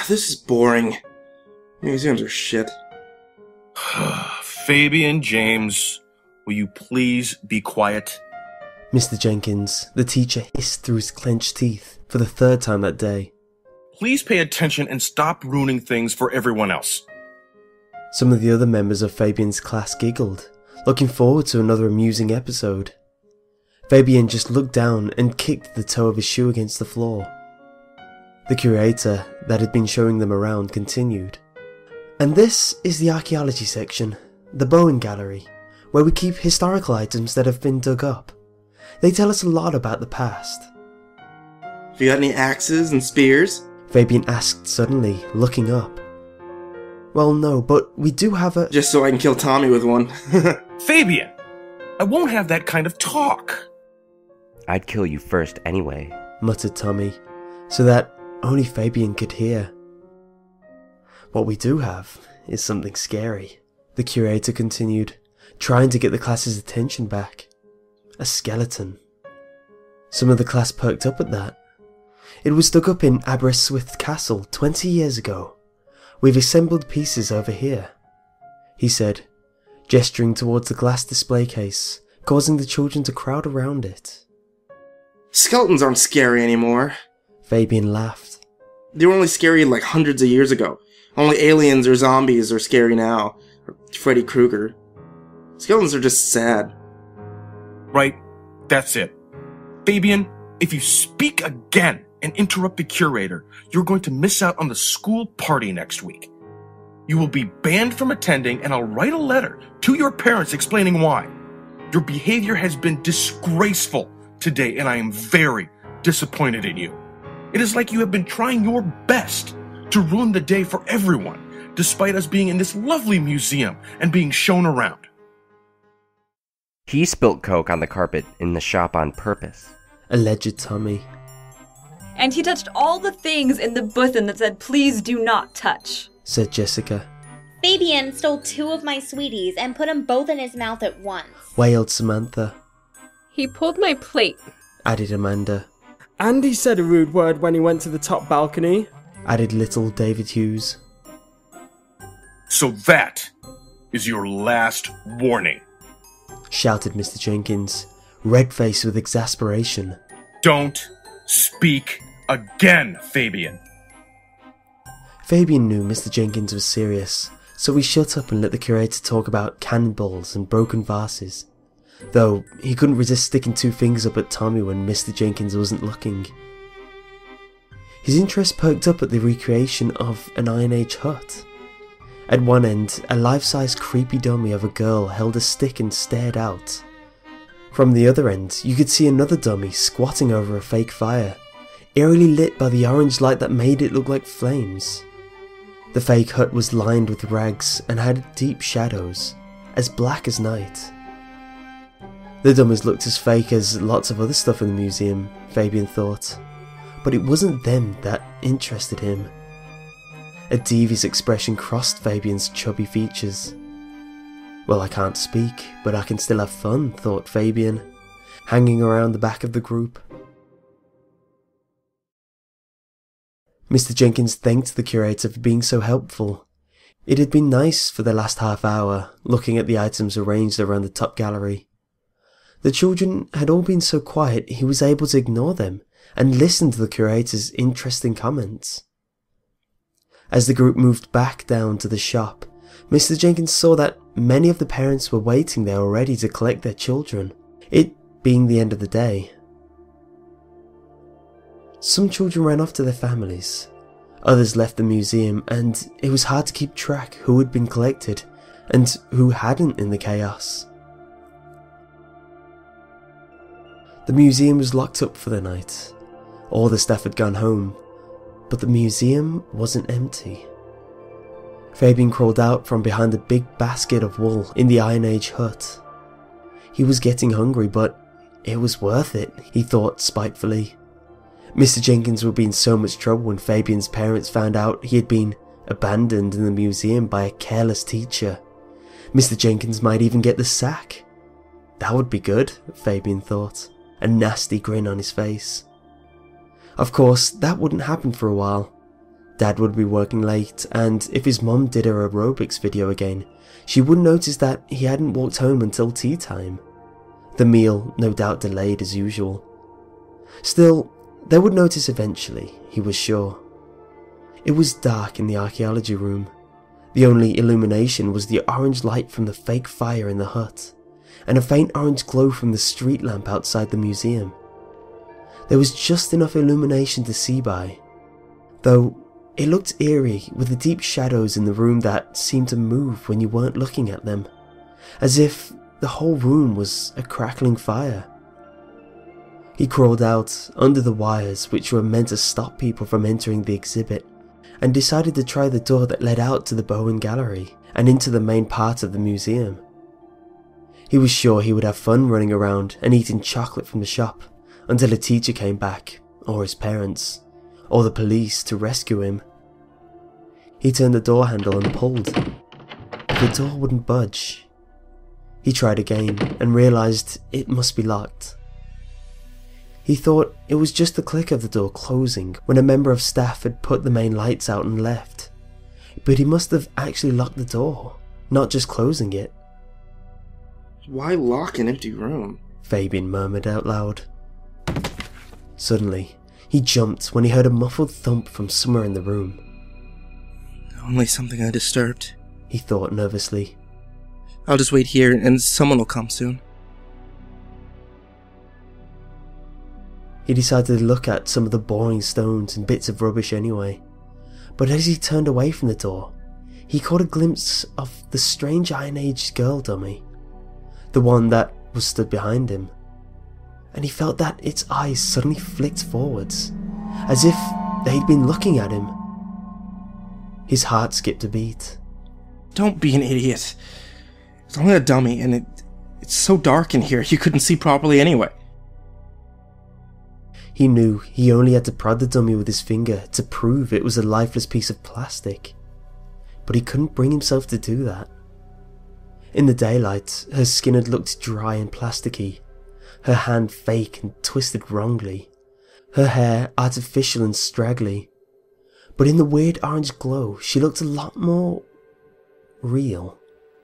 This is boring. Museums are shit. Fabian, James, will you please be quiet? Mr. Jenkins, the teacher, hissed through his clenched teeth for the third time that day. Please pay attention and stop ruining things for everyone else. Some of the other members of Fabian's class giggled, looking forward to another amusing episode. Fabian just looked down and kicked the toe of his shoe against the floor. The curator that had been showing them around continued. And this is the archaeology section, the Bowen Gallery, where we keep historical items that have been dug up. They tell us a lot about the past. Have you got any axes and spears? Fabian asked suddenly, looking up. Well, no, but we do have a... Just so I can kill Tommy with one. Fabian! I won't have that kind of talk! I'd kill you first anyway, muttered Tommy, so that only Fabian could hear. What we do have is something scary, the curator continued, trying to get the class's attention back. A skeleton. Some of the class perked up at that. It was dug up in Aberystwyth Castle 20 years ago. We've assembled pieces over here, he said, gesturing towards the glass display case, causing the children to crowd around it. Skeletons aren't scary anymore. Fabian laughed. They were only scary like hundreds of years ago. Only aliens or zombies are scary now. Or Freddy Krueger. Skeletons are just sad. Right, that's it. Fabian, if you speak again and interrupt the curator, you're going to miss out on the school party next week. You will be banned from attending, and I'll write a letter to your parents explaining why. Your behavior has been disgraceful today, and I am very disappointed in you. It is like you have been trying your best to ruin the day for everyone, despite us being in this lovely museum and being shown around. He spilt Coke on the carpet in the shop on purpose, alleged Tommy. And he touched all the things in the button that said, "Please do not touch," said Jessica. Fabian stole 2 of my sweeties and put them both in his mouth at once, wailed Samantha. He pulled my plate, added Amanda. And he said a rude word when he went to the top balcony, added little David Hughes. So that is your last warning, shouted Mr. Jenkins, red-faced with exasperation. Don't speak again, Fabian. Fabian knew Mr. Jenkins was serious, so he shut up and let the curator talk about cannonballs and broken vases, though he couldn't resist sticking 2 fingers up at Tommy when Mr. Jenkins wasn't looking. His interest perked up at the recreation of an Iron Age hut. At one end, a life-size creepy dummy of a girl held a stick and stared out. From the other end, you could see another dummy squatting over a fake fire, eerily lit by the orange light that made it look like flames. The fake hut was lined with rags and had deep shadows, as black as night. The dummies looked as fake as lots of other stuff in the museum, Fabian thought, but it wasn't them that interested him. A devious expression crossed Fabian's chubby features. Well, I can't speak, but I can still have fun, thought Fabian, hanging around the back of the group. Mr. Jenkins thanked the curator for being so helpful. It had been nice for the last half hour, looking at the items arranged around the top gallery. The children had all been so quiet he was able to ignore them and listen to the curator's interesting comments. As the group moved back down to the shop, Mr. Jenkins saw that many of the parents were waiting there already to collect their children, it being the end of the day. Some children ran off to their families, others left the museum, and it was hard to keep track who had been collected and who hadn't in the chaos. The museum was locked up for the night. All the staff had gone home, but the museum wasn't empty. Fabian crawled out from behind a big basket of wool in the Iron Age hut. He was getting hungry, but it was worth it, he thought spitefully. Mr. Jenkins would be in so much trouble when Fabian's parents found out he had been abandoned in the museum by a careless teacher. Mr. Jenkins might even get the sack. That would be good, Fabian thought, a nasty grin on his face. Of course, that wouldn't happen for a while. Dad would be working late, and if his mum did her aerobics video again, she would notice that he hadn't walked home until tea time. The meal no doubt delayed as usual. Still, they would notice eventually, he was sure. It was dark in the archaeology room. The only illumination was the orange light from the fake fire in the hut, and a faint orange glow from the street lamp outside the museum. There was just enough illumination to see by, though it looked eerie with the deep shadows in the room that seemed to move when you weren't looking at them, as if the whole room was a crackling fire. He crawled out under the wires which were meant to stop people from entering the exhibit, and decided to try the door that led out to the Bowen Gallery and into the main part of the museum. He was sure he would have fun running around and eating chocolate from the shop until a teacher came back, or his parents, or the police to rescue him. He turned the door handle and pulled. The door wouldn't budge. He tried again and realised it must be locked. He thought it was just the click of the door closing when a member of staff had put the main lights out and left, but he must have actually locked the door, not just closing it. Why lock an empty room? Fabian murmured out loud. Suddenly, he jumped when he heard a muffled thump from somewhere in the room. Only something I disturbed, he thought nervously. I'll just wait here and someone will come soon. He decided to look at some of the boring stones and bits of rubbish anyway, but as he turned away from the door, he caught a glimpse of the strange Iron-Age girl dummy, the one that was stood behind him, and he felt that its eyes suddenly flicked forwards, as if they'd been looking at him. His heart skipped a beat. Don't be an idiot. It's only a dummy, and it's so dark in here you couldn't see properly anyway. He knew he only had to prod the dummy with his finger to prove it was a lifeless piece of plastic, but he couldn't bring himself to do that. In the daylight, her skin had looked dry and plasticky, her hand fake and twisted wrongly, her hair artificial and straggly, but in the weird orange glow she looked a lot more real.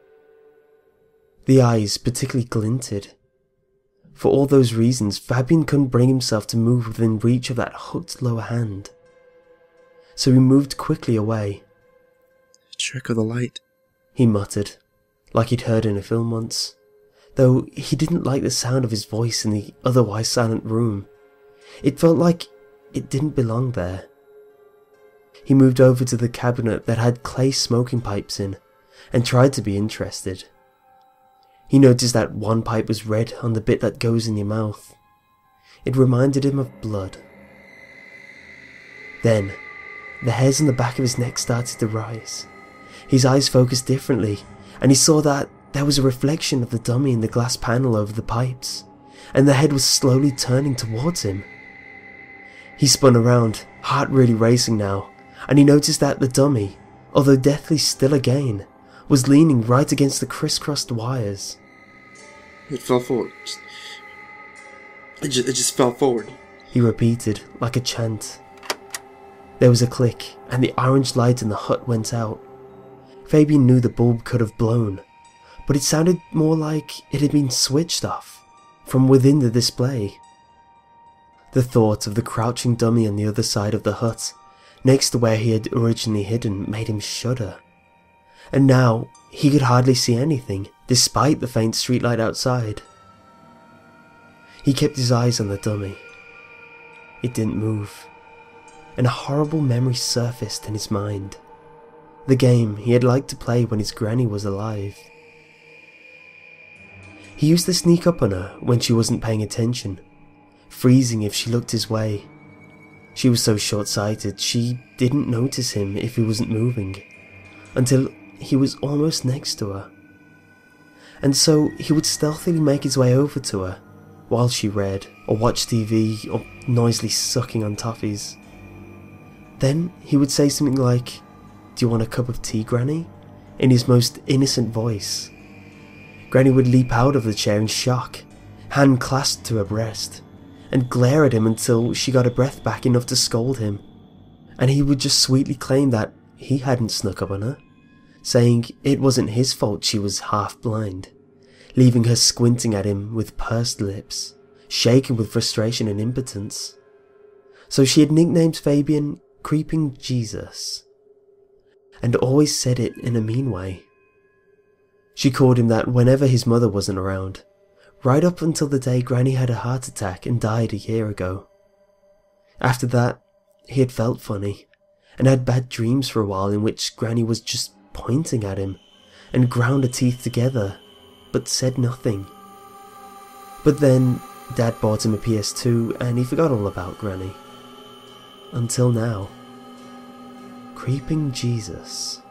The eyes particularly glinted. For all those reasons, Fabian couldn't bring himself to move within reach of that hooked lower hand. So he moved quickly away. Trick of the light, he muttered, like he'd heard in a film once, though he didn't like the sound of his voice in the otherwise silent room. It felt like it didn't belong there. He moved over to the cabinet that had clay smoking pipes in, and tried to be interested. He noticed that one pipe was red on the bit that goes in your mouth. It reminded him of blood. Then, the hairs on the back of his neck started to rise. His eyes focused differently, and he saw that there was a reflection of the dummy in the glass panel over the pipes, and the head was slowly turning towards him. He spun around, heart really racing now, and he noticed that the dummy, although deathly still again, was leaning right against the crisscrossed wires. It fell forward. It just fell forward, he repeated, like a chant. There was a click, and the orange light in the hut went out. Fabian knew the bulb could have blown, but it sounded more like it had been switched off, from within the display. The thought of the crouching dummy on the other side of the hut, next to where he had originally hidden, made him shudder. And now he could hardly see anything, despite the faint streetlight outside. He kept his eyes on the dummy. It didn't move, and a horrible memory surfaced in his mind. The game he had liked to play when his granny was alive. He used to sneak up on her when she wasn't paying attention, freezing if she looked his way. She was so short-sighted she didn't notice him if he wasn't moving, until he was almost next to her. And so he would stealthily make his way over to her, while she read, or watched TV, or noisily sucking on toffees. Then he would say something like, "Do you want a cup of tea, Granny?" in his most innocent voice. Granny would leap out of the chair in shock, hand clasped to her breast, and glare at him until she got her breath back enough to scold him. and he would just sweetly claim that he hadn't snuck up on her, saying it wasn't his fault she was half blind, leaving her squinting at him with pursed lips, shaking with frustration and impotence. So she had nicknamed Fabian Creeping Jesus, and always said it in a mean way. She called him that whenever his mother wasn't around, right up until the day Granny had a heart attack and died a year ago. After that, he had felt funny, and had bad dreams for a while in which Granny was just pointing at him, and ground her teeth together, but said nothing. But then, Dad bought him a PS2, and he forgot all about Granny. Until now. Creeping Jesus.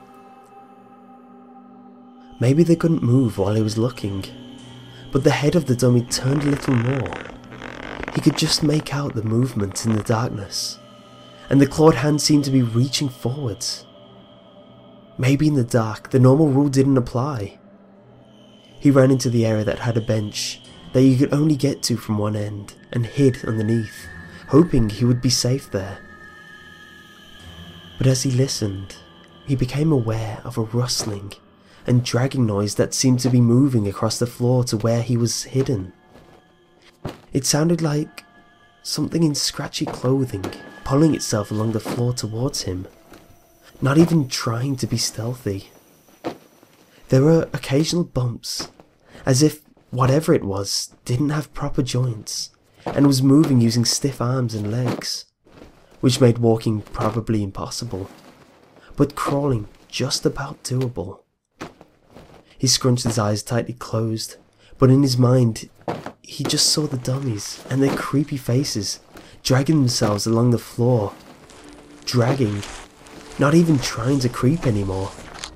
Maybe they couldn't move while he was looking, but the head of the dummy turned a little more. He could just make out the movement in the darkness, and the clawed hand seemed to be reaching forwards. Maybe in the dark, the normal rule didn't apply. He ran into the area that had a bench that you could only get to from one end, and hid underneath, hoping he would be safe there. But as he listened, he became aware of a rustling and dragging noise that seemed to be moving across the floor to where he was hidden. It sounded like something in scratchy clothing pulling itself along the floor towards him, not even trying to be stealthy. There were occasional bumps, as if whatever it was didn't have proper joints and was moving using stiff arms and legs, which made walking probably impossible, but crawling just about doable. He scrunched his eyes tightly closed, but in his mind, he just saw the dummies and their creepy faces dragging themselves along the floor. Dragging, not even trying to creep anymore.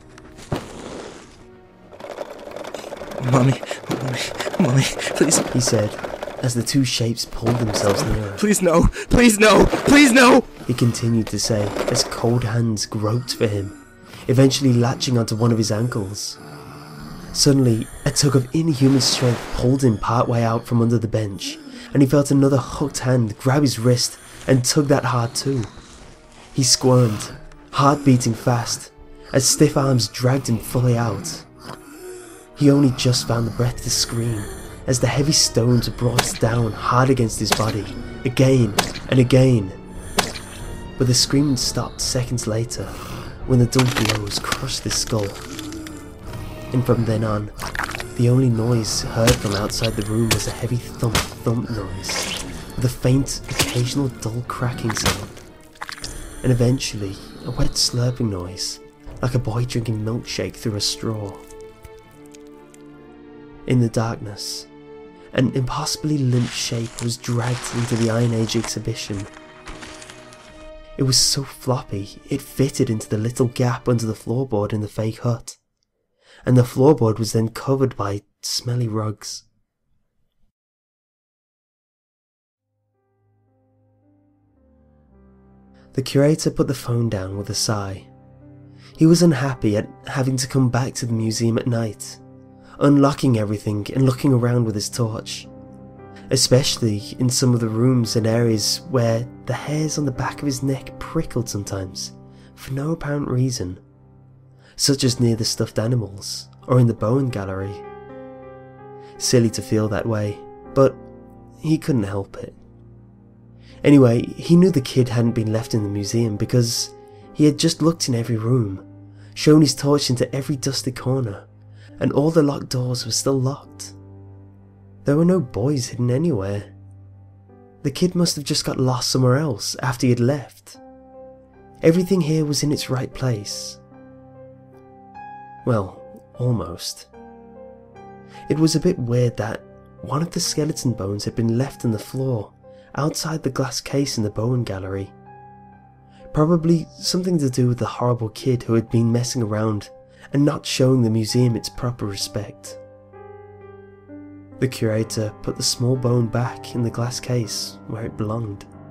Mommy, please. He said, as the two shapes pulled themselves nearer. Please no, please no, please no! He continued to say, as cold hands groped for him, eventually latching onto one of his ankles. Suddenly, a tug of inhuman strength pulled him partway out from under the bench, and he felt another hooked hand grab his wrist and tug that hard too. He squirmed, heart beating fast, as stiff arms dragged him fully out. He only just found the breath to scream, as the heavy stones brought down hard against his body, again and again. But the screaming stopped seconds later, when the dull blows crushed his skull. And from then on, the only noise heard from outside the room was a heavy thump-thump noise, with a faint, occasional dull cracking sound. And eventually, a wet slurping noise, like a boy drinking milkshake through a straw. In the darkness, an impossibly limp shape was dragged into the Iron Age exhibition. It was so floppy, it fitted into the little gap under the floorboard in the fake hut, and the floorboard was then covered by smelly rugs. The curator put the phone down with a sigh. He was unhappy at having to come back to the museum at night, unlocking everything and looking around with his torch, especially in some of the rooms and areas where the hairs on the back of his neck prickled sometimes, for no apparent reason, such as near the stuffed animals or in the Bowen Gallery. Silly to feel that way, but he couldn't help it. Anyway, he knew the kid hadn't been left in the museum because he had just looked in every room, shown his torch into every dusty corner, and all the locked doors were still locked. There were no boys hidden anywhere. The kid must have just got lost somewhere else after he had left. Everything here was in its right place. Well, almost. It was a bit weird that one of the skeleton bones had been left on the floor outside the glass case in the Bowen Gallery. Probably something to do with the horrible kid who had been messing around and not showing the museum its proper respect. The curator put the small bone back in the glass case where it belonged.